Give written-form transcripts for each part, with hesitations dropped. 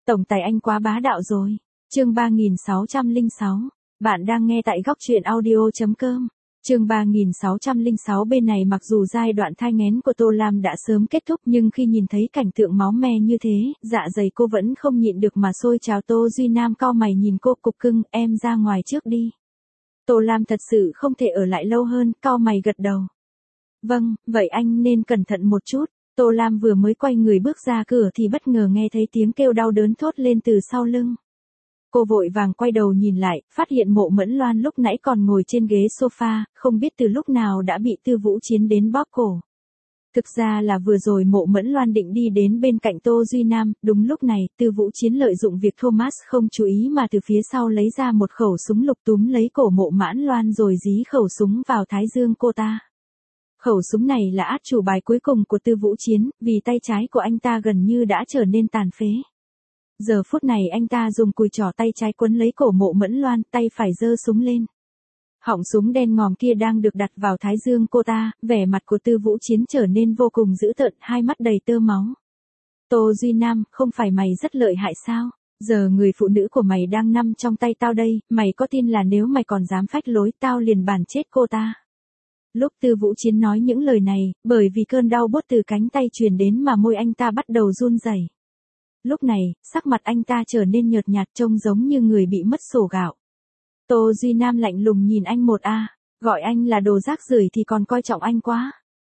Tổng tài anh quá bá đạo rồi. Chương 3606. Bạn đang nghe tại góc truyện audio.com. Chương 3606 bên này mặc dù giai đoạn thai nghén của Tô Lam đã sớm kết thúc nhưng khi nhìn thấy cảnh tượng máu me như thế, dạ dày cô vẫn không nhịn được mà sôi trào. Tô Duy Nam cau mày nhìn cô, cục cưng, em ra ngoài trước đi. Tô Lam thật sự không thể ở lại lâu hơn, cau mày gật đầu. Vâng, vậy anh nên cẩn thận một chút. Tô Lam vừa mới quay người bước ra cửa thì bất ngờ nghe thấy tiếng kêu đau đớn thốt lên từ sau lưng. Cô vội vàng quay đầu nhìn lại, phát hiện Mộ Mẫn Loan lúc nãy còn ngồi trên ghế sofa, không biết từ lúc nào đã bị Tư Vũ Chiến đến bóp cổ. Thực ra là vừa rồi Mộ Mẫn Loan định đi đến bên cạnh Tô Duy Nam, đúng lúc này, Tư Vũ Chiến lợi dụng việc Thomas không chú ý mà từ phía sau lấy ra một khẩu súng lục túm lấy cổ Mộ Mẫn Loan rồi dí khẩu súng vào thái dương cô ta. Khẩu súng này là át chủ bài cuối cùng của Tư Vũ Chiến, vì tay trái của anh ta gần như đã trở nên tàn phế. Giờ phút này anh ta dùng cùi trỏ tay trái quấn lấy cổ Mộ Mẫn Loan, tay phải giơ súng lên. Họng súng đen ngòm kia đang được đặt vào thái dương cô ta, vẻ mặt của Tư Vũ Chiến trở nên vô cùng dữ tợn, hai mắt đầy tơ máu. Tô Duy Nam, không phải mày rất lợi hại sao? Giờ người phụ nữ của mày đang nằm trong tay tao đây, mày có tin là nếu mày còn dám phách lối tao liền bàn chết cô ta? Lúc Tư Vũ Chiến nói những lời này, bởi vì cơn đau buốt từ cánh tay truyền đến mà môi anh ta bắt đầu run rẩy. Lúc này, sắc mặt anh ta trở nên nhợt nhạt trông giống như người bị mất sổ gạo. Tô Duy Nam lạnh lùng nhìn anh gọi anh là đồ rác rưởi thì còn coi trọng anh quá.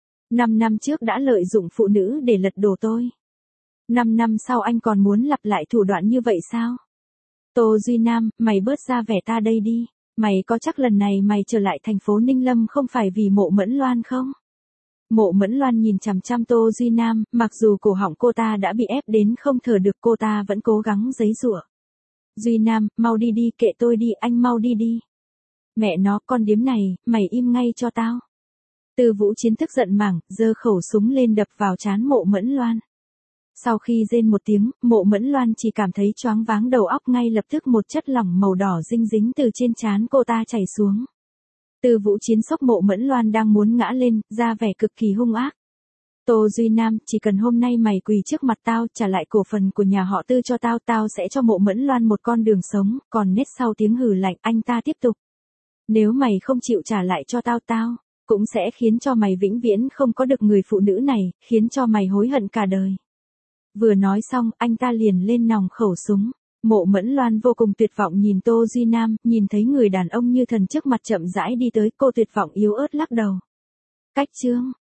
5 năm trước đã lợi dụng phụ nữ để lật đổ tôi. 5 năm sau anh còn muốn lặp lại thủ đoạn như vậy sao? Tô Duy Nam, mày bớt ra vẻ ta đây đi. Mày có chắc lần này mày trở lại thành phố Ninh Lâm không phải vì Mộ Mẫn Loan không? Mộ Mẫn Loan nhìn chằm chằm Tô Duy Nam, mặc dù cổ họng cô ta đã bị ép đến không thở được cô ta vẫn cố gắng giãy giụa. Duy Nam, mau đi đi, kệ tôi đi, anh mau đi đi. Mẹ nó, con điếm này, mày im ngay cho tao. Tư Vũ Chiến tức giận mảng, giơ khẩu súng lên đập vào trán Mộ Mẫn Loan. Sau khi rên một tiếng, Mộ Mẫn Loan chỉ cảm thấy choáng váng đầu óc, ngay lập tức một chất lỏng màu đỏ dinh dính từ trên trán cô ta chảy xuống. Tư Vũ Chiến xốc Mộ Mẫn Loan đang muốn ngã lên, ra vẻ cực kỳ hung ác. Tô Duy Nam, chỉ cần hôm nay mày quỳ trước mặt tao, trả lại cổ phần của nhà họ Tư cho tao, tao sẽ cho Mộ Mẫn Loan một con đường sống, còn nết sau tiếng hừ lạnh, anh ta tiếp tục. Nếu mày không chịu trả lại cho tao, tao cũng sẽ khiến cho mày vĩnh viễn không có được người phụ nữ này, khiến cho mày hối hận cả đời. Vừa nói xong, anh ta liền lên nòng khẩu súng. Mộ Mẫn Loan vô cùng tuyệt vọng nhìn Tô Duy Nam, nhìn thấy người đàn ông như thần trước mặt chậm rãi đi tới, cô tuyệt vọng yếu ớt lắc đầu. Cách chương